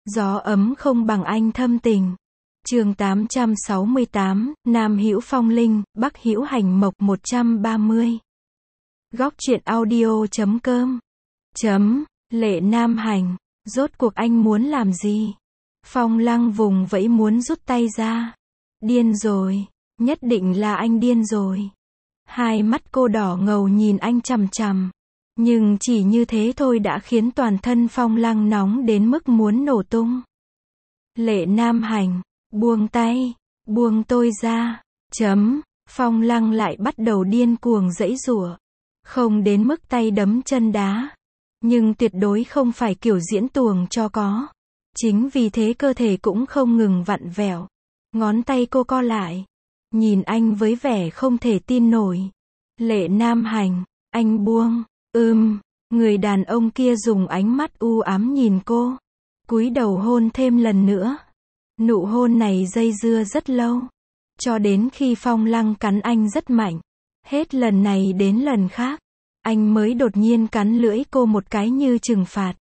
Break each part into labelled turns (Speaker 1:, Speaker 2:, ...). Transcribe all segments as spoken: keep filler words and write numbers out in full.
Speaker 1: Gió ấm không bằng anh thâm tình. Chương tám trăm sáu mươi tám, Nam hữu phong linh, Bắc hữu hành mộc một trăm ba mươi. Góc truyện audio chấm com. Chấm, Lệ Nam Hành, rốt cuộc anh muốn làm gì? Phong Lăng vùng vẫy muốn rút tay ra. Điên rồi, nhất định là anh điên rồi. Hai mắt cô đỏ ngầu nhìn anh chằm chằm. Nhưng chỉ như thế thôi đã khiến toàn thân Phong Lăng nóng đến mức muốn nổ tung. Lệ Nam Hành, buông tay, buông tôi ra. Chấm, Phong Lăng lại bắt đầu điên cuồng giãy giụa. Không đến mức tay đấm chân đá. Nhưng tuyệt đối không phải kiểu diễn tuồng cho có. Chính vì thế cơ thể cũng không ngừng vặn vẹo. Ngón tay cô co lại. Nhìn anh với vẻ không thể tin nổi. Lệ Nam Hành, anh buông. Ừm, người đàn ông kia dùng ánh mắt u ám nhìn cô. Cúi đầu hôn thêm lần nữa. Nụ hôn này dây dưa rất lâu. Cho đến khi Phong Lăng cắn anh rất mạnh. Hết lần này đến lần khác. Anh mới đột nhiên cắn lưỡi cô một cái như trừng phạt.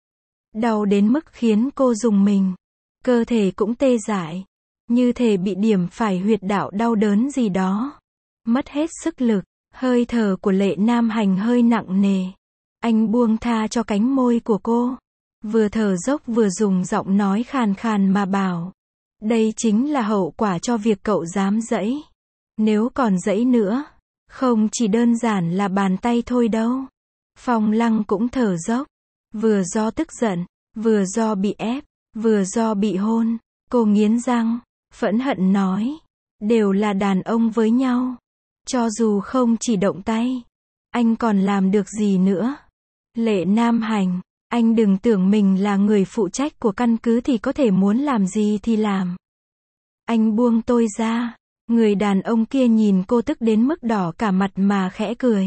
Speaker 1: Đau đến mức khiến cô rùng mình. Cơ thể cũng tê dại. Như thể bị điểm phải huyệt đạo đau đớn gì đó. Mất hết sức lực. Hơi thở của Lệ Nam Hành hơi nặng nề. Anh buông tha cho cánh môi của cô. Vừa thở dốc vừa dùng giọng nói khàn khàn mà bảo. Đây chính là hậu quả cho việc cậu dám giãy. Nếu còn giãy nữa, không chỉ đơn giản là bàn tay thôi đâu. Phong Lăng cũng thở dốc. Vừa do tức giận, vừa do bị ép, vừa do bị hôn. Cô nghiến răng, phẫn hận nói. Đều là đàn ông với nhau. Cho dù không chỉ động tay, anh còn làm được gì nữa? Lệ Nam Hành, anh đừng tưởng mình là người phụ trách của căn cứ thì có thể muốn làm gì thì làm. Anh buông tôi ra. Người đàn ông kia nhìn cô tức đến mức đỏ cả mặt mà khẽ cười.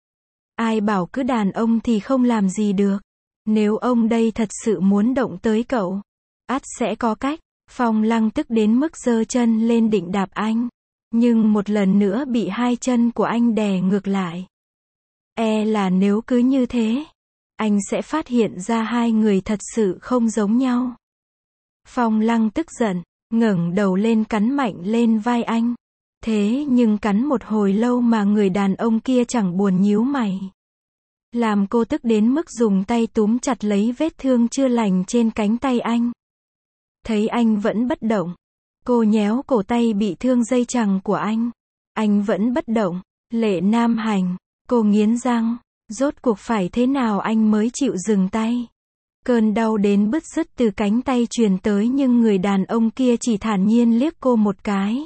Speaker 1: Ai bảo cứ đàn ông thì không làm gì được. Nếu ông đây thật sự muốn động tới cậu, ắt sẽ có cách. Phong Lăng tức đến mức giơ chân lên định đạp anh. Nhưng một lần nữa bị hai chân của anh đè ngược lại. E là nếu cứ như thế, anh sẽ phát hiện ra hai người thật sự không giống nhau. Phong Lăng tức giận, ngẩng đầu lên cắn mạnh lên vai anh. Thế nhưng cắn một hồi lâu mà người đàn ông kia chẳng buồn nhíu mày. Làm cô tức đến mức dùng tay túm chặt lấy vết thương chưa lành trên cánh tay anh. Thấy anh vẫn bất động. Cô nhéo cổ tay bị thương dây chằng của anh. Anh vẫn bất động. Lệ Nam Hành, cô nghiến răng. Rốt cuộc phải thế nào anh mới chịu dừng tay. Cơn đau đến bứt rứt từ cánh tay truyền tới nhưng người đàn ông kia chỉ thản nhiên liếc cô một cái.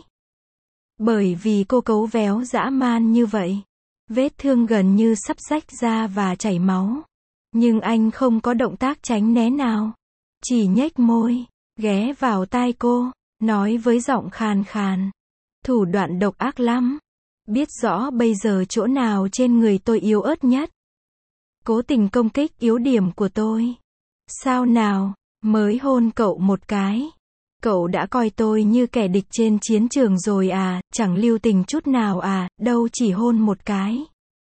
Speaker 1: Bởi vì cô cấu véo dã man như vậy. Vết thương gần như sắp rách ra và chảy máu. Nhưng anh không có động tác tránh né nào. Chỉ nhếch môi, ghé vào tai cô. Nói với giọng khàn khàn. Thủ đoạn độc ác lắm. Biết rõ bây giờ chỗ nào trên người tôi yếu ớt nhất. Cố tình công kích yếu điểm của tôi. Sao nào, mới hôn cậu một cái. Cậu đã coi tôi như kẻ địch trên chiến trường rồi à, chẳng lưu tình chút nào à, đâu chỉ hôn một cái.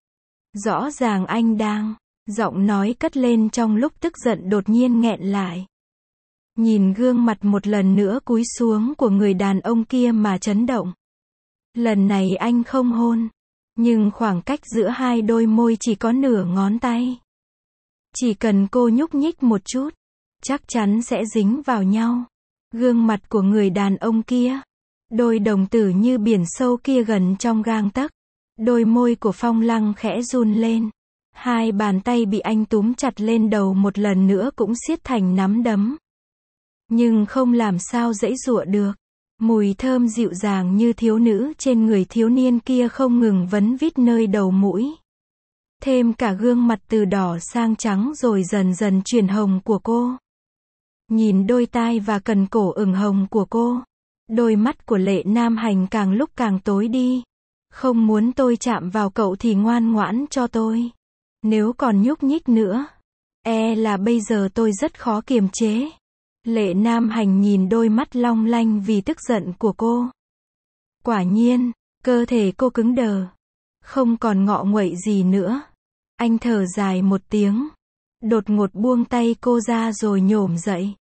Speaker 1: Rõ ràng anh đang, giọng nói cất lên trong lúc tức giận đột nhiên nghẹn lại. Nhìn gương mặt một lần nữa cúi xuống của người đàn ông kia mà chấn động. Lần này anh không hôn. Nhưng khoảng cách giữa hai đôi môi chỉ có nửa ngón tay. Chỉ cần cô nhúc nhích một chút, chắc chắn sẽ dính vào nhau. Gương mặt của người đàn ông kia. Đôi đồng tử như biển sâu kia gần trong gang tấc. Đôi môi của Phong Lăng khẽ run lên. Hai bàn tay bị anh túm chặt lên đầu một lần nữa cũng siết thành nắm đấm. Nhưng không làm sao giãy giụa được. Mùi thơm dịu dàng như thiếu nữ trên người thiếu niên kia không ngừng vấn vít nơi đầu mũi. Thêm cả gương mặt từ đỏ sang trắng rồi dần dần chuyển hồng của cô. Nhìn đôi tai và cần cổ ửng hồng của cô. Đôi mắt của Lệ Nam Hành càng lúc càng tối đi. Không muốn tôi chạm vào cậu thì ngoan ngoãn cho tôi. Nếu còn nhúc nhích nữa, e là bây giờ tôi rất khó kiềm chế. Lệ Nam Hành nhìn đôi mắt long lanh vì tức giận của cô. Quả nhiên, cơ thể cô cứng đờ. Không còn ngọ nguậy gì nữa. Anh thở dài một tiếng. Đột ngột buông tay cô ra rồi nhổm dậy.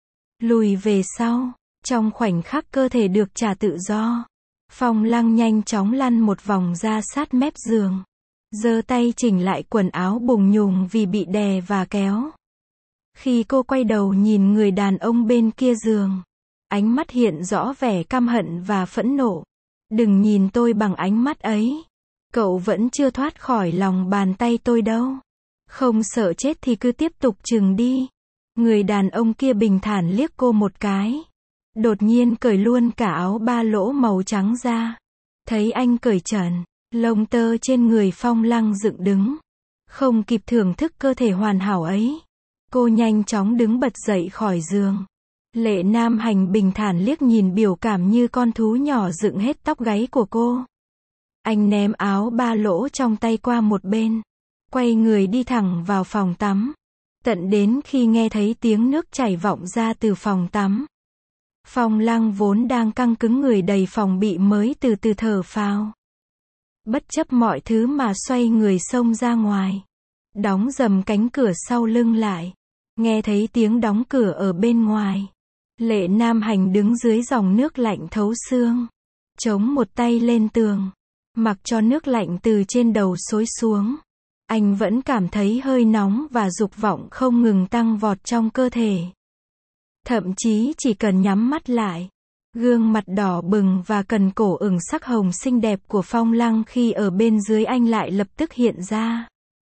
Speaker 1: lùi về sau. Trong khoảnh khắc cơ thể được trả tự do, Phong Lăng nhanh chóng lăn một vòng ra sát mép giường. Giơ tay chỉnh lại quần áo bùng nhùng vì bị đè và kéo. Khi cô quay đầu nhìn người đàn ông bên kia giường, ánh mắt hiện rõ vẻ căm hận và phẫn nộ. Đừng nhìn tôi bằng ánh mắt ấy. Cậu vẫn chưa thoát khỏi lòng bàn tay tôi đâu. Không sợ chết thì cứ tiếp tục chừng đi. Người đàn ông kia bình thản liếc cô một cái. Đột nhiên cởi luôn cả áo ba lỗ màu trắng ra. Thấy anh cởi trần, lông tơ trên người Phong Lăng dựng đứng. Không kịp thưởng thức cơ thể hoàn hảo ấy, cô nhanh chóng đứng bật dậy khỏi giường. Lệ Nam Hành bình thản liếc nhìn biểu cảm như con thú nhỏ dựng hết tóc gáy của cô. Anh ném áo ba lỗ trong tay qua một bên, quay người đi thẳng vào phòng tắm. Tận đến khi nghe thấy tiếng nước chảy vọng ra từ phòng tắm, Phong Lăng vốn đang căng cứng người đầy phòng bị mới từ từ thở phào. Bất chấp mọi thứ mà xoay người xông ra ngoài, đóng dầm cánh cửa sau lưng lại. Nghe thấy tiếng đóng cửa ở bên ngoài, Lệ Nam Hành đứng dưới dòng nước lạnh thấu xương, chống một tay lên tường, mặc cho nước lạnh từ trên đầu xối xuống. Anh vẫn cảm thấy hơi nóng và dục vọng không ngừng tăng vọt trong cơ thể. Thậm chí chỉ cần nhắm mắt lại, gương mặt đỏ bừng và cần cổ ửng sắc hồng xinh đẹp của Phong Lăng khi ở bên dưới anh lại lập tức hiện ra.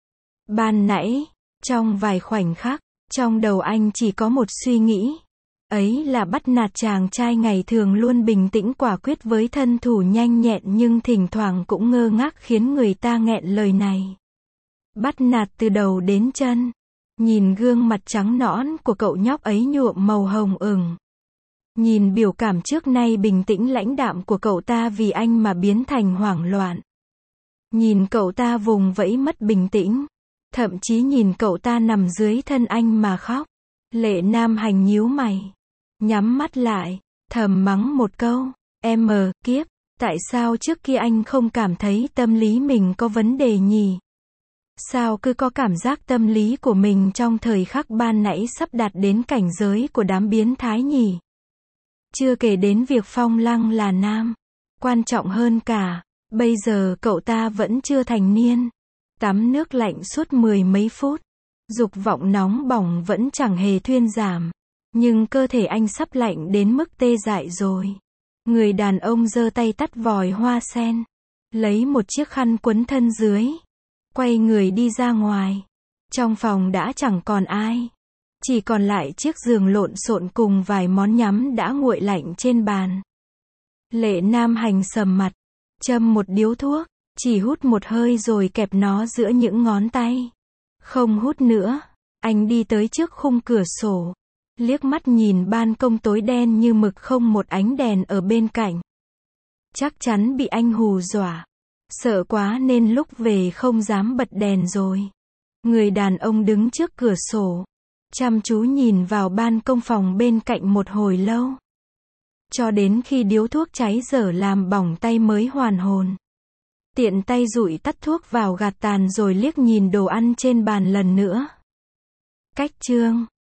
Speaker 1: Ban nãy, trong vài khoảnh khắc, trong đầu anh chỉ có một suy nghĩ. Ấy là bắt nạt chàng trai ngày thường luôn bình tĩnh quả quyết với thân thủ nhanh nhẹn nhưng thỉnh thoảng cũng ngơ ngác khiến người ta nghẹn lời này. Bắt nạt từ đầu đến chân. Nhìn gương mặt trắng nõn của cậu nhóc ấy nhuộm màu hồng ửng. Nhìn biểu cảm trước nay bình tĩnh lãnh đạm của cậu ta vì anh mà biến thành hoảng loạn. Nhìn cậu ta vùng vẫy mất bình tĩnh. Thậm chí nhìn cậu ta nằm dưới thân anh mà khóc. Lệ Nam Hành nhíu mày, nhắm mắt lại, thầm mắng một câu. Em mờ, kiếp, tại sao trước kia anh không cảm thấy tâm lý mình có vấn đề nhỉ? Sao cứ có cảm giác tâm lý của mình trong thời khắc ban nãy sắp đạt đến cảnh giới của đám biến thái nhỉ? Chưa kể đến việc Phong Lăng là nam. Quan trọng hơn cả, bây giờ cậu ta vẫn chưa thành niên. Tắm nước lạnh suốt mười mấy phút. Dục vọng nóng bỏng vẫn chẳng hề thuyên giảm. Nhưng cơ thể anh sắp lạnh đến mức tê dại rồi. Người đàn ông giơ tay tắt vòi hoa sen. Lấy một chiếc khăn quấn thân dưới. Quay người đi ra ngoài. Trong phòng đã chẳng còn ai. Chỉ còn lại chiếc giường lộn xộn cùng vài món nhắm đã nguội lạnh trên bàn. Lệ Nam Hành sầm mặt. Châm một điếu thuốc. Chỉ hút một hơi rồi kẹp nó giữa những ngón tay. Không hút nữa. Anh đi tới trước khung cửa sổ. Liếc mắt nhìn ban công tối đen như mực không một ánh đèn ở bên cạnh. Chắc chắn bị anh hù dọa. Sợ quá nên lúc về không dám bật đèn rồi. Người đàn ông đứng trước cửa sổ, chăm chú nhìn vào ban công phòng bên cạnh một hồi lâu. Cho đến khi điếu thuốc cháy dở làm bỏng tay mới hoàn hồn. Tiện tay dụi tắt thuốc vào gạt tàn rồi liếc nhìn đồ ăn trên bàn lần nữa. Cách chương